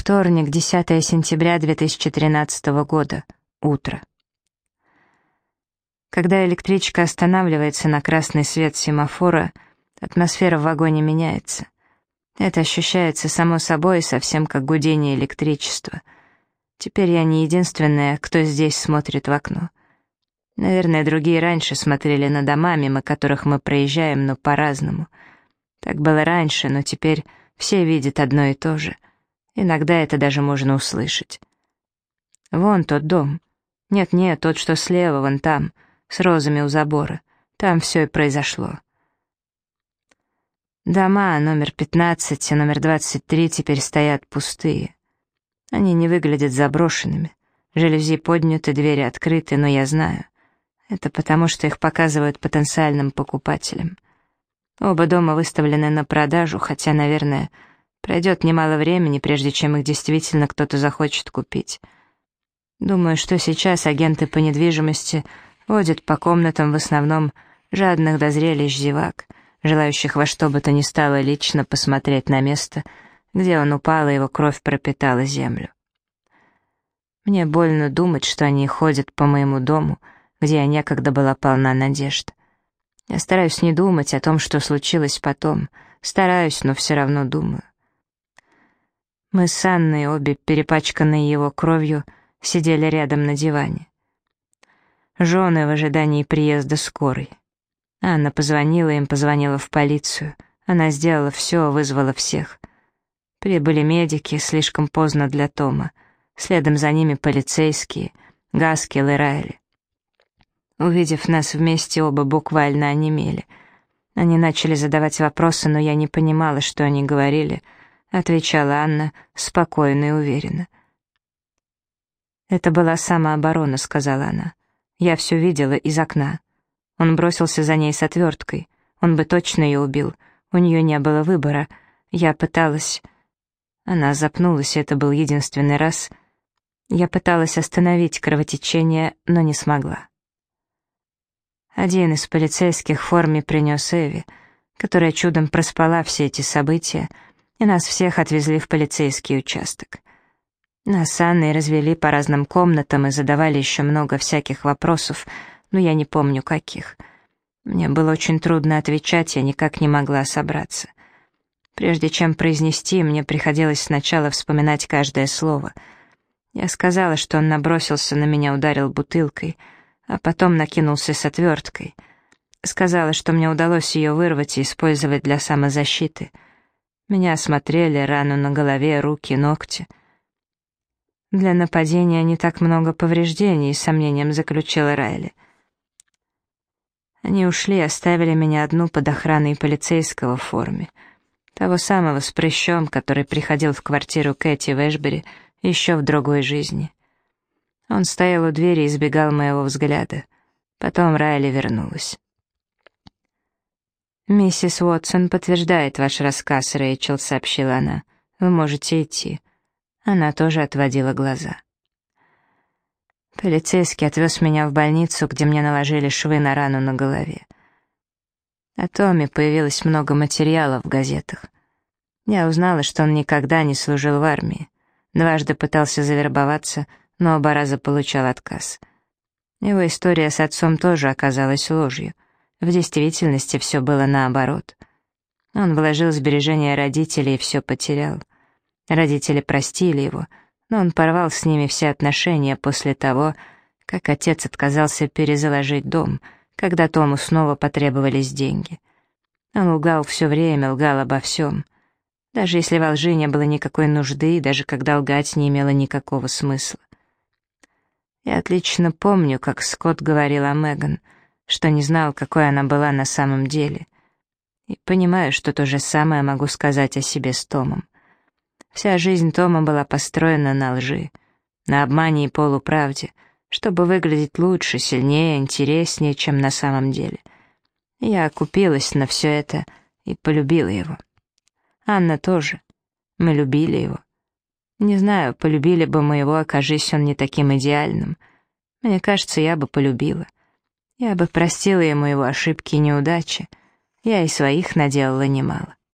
Вторник, 10 сентября 2013 года. Утро. Когда электричка останавливается на красный свет семафора, атмосфера в вагоне меняется. Это ощущается само собой, совсем как гудение электричества. Теперь я не единственная, кто здесь смотрит в окно. Наверное, другие раньше смотрели на дома, мимо которых мы проезжаем, но по-разному. Так было раньше, но теперь все видят одно и то же. Иногда это даже можно услышать. Вон тот дом. Нет-нет, тот, что слева, вон там, с розами у забора. Там все и произошло. Дома номер 15 и номер 23 теперь стоят пустые. Они не выглядят заброшенными. Жалюзи подняты, двери открыты, но я знаю. Это потому, что их показывают потенциальным покупателям. Оба дома выставлены на продажу, хотя, наверное, пройдет немало времени, прежде чем их действительно кто-то захочет купить. Думаю, что сейчас агенты по недвижимости водят по комнатам в основном жадных до зрелищ зевак, желающих во что бы то ни стало лично посмотреть на место, где он упал, и его кровь пропитала землю. Мне больно думать, что они ходят по моему дому, где я некогда была полна надежд. Я стараюсь не думать о том, что случилось потом. Стараюсь, но все равно думаю. Мы с Анной, обе перепачканные его кровью, сидели рядом на диване. Жены в ожидании приезда скорой. Анна позвонила им, позвонила в полицию. Она сделала все, вызвала всех. Прибыли медики, слишком поздно для Тома. Следом за ними полицейские, Гаскел и Райли. Увидев нас вместе, оба буквально онемели. Они начали задавать вопросы, но я не понимала, что они говорили. Отвечала Анна спокойно и уверенно. «Это была самооборона», — сказала она. «Я все видела из окна. Он бросился за ней с отверткой. Он бы точно ее убил. У нее не было выбора. Я пыталась...» Она запнулась, и это был единственный раз. Я пыталась остановить кровотечение, но не смогла. Один из полицейских в форме принес Эви, которая чудом проспала все эти события, и нас всех отвезли в полицейский участок. Нас с Анной развели по разным комнатам и задавали еще много всяких вопросов, но я не помню каких. Мне было очень трудно отвечать, я никак не могла собраться. Прежде чем произнести, мне приходилось сначала вспоминать каждое слово. Я сказала, что он набросился на меня, ударил бутылкой, а потом накинулся с отверткой. Сказала, что мне удалось ее вырвать и использовать для самозащиты. Меня осмотрели, рану на голове, руки, ногти. Для нападения не так много повреждений, с сомнением заключила Райли. Они ушли, оставили меня одну под охраной полицейского в форме. Того самого с прыщом, который приходил в квартиру Кэти в Эшбери еще в другой жизни. Он стоял у двери и избегал моего взгляда. Потом Райли вернулась. «Миссис Уотсон подтверждает ваш рассказ, Рэйчел», — сообщила она. «Вы можете идти». Она тоже отводила глаза. Полицейский отвез меня в больницу, где мне наложили швы на рану на голове. О Томе появилось много материалов в газетах. Я узнала, что он никогда не служил в армии. Дважды пытался завербоваться, но оба раза получал отказ. Его история с отцом тоже оказалась ложью. В действительности все было наоборот. Он вложил сбережения родителей и все потерял. Родители простили его, но он порвал с ними все отношения после того, как отец отказался перезаложить дом, когда Тому снова потребовались деньги. Он лгал все время, лгал обо всем. Даже если во лжи не было никакой нужды, даже когда лгать не имело никакого смысла. Я отлично помню, как Скотт говорил о Меган, что не знал, какой она была на самом деле. И понимаю, что то же самое могу сказать о себе с Томом. Вся жизнь Тома была построена на лжи, на обмане и полуправде, чтобы выглядеть лучше, сильнее, интереснее, чем на самом деле. Я купилась на все это и полюбила его. Анна тоже. Мы любили его. Не знаю, полюбили бы мы его, окажись он не таким идеальным. Мне кажется, я бы полюбила. Я бы простила ему его ошибки и неудачи. Я и своих наделала немало.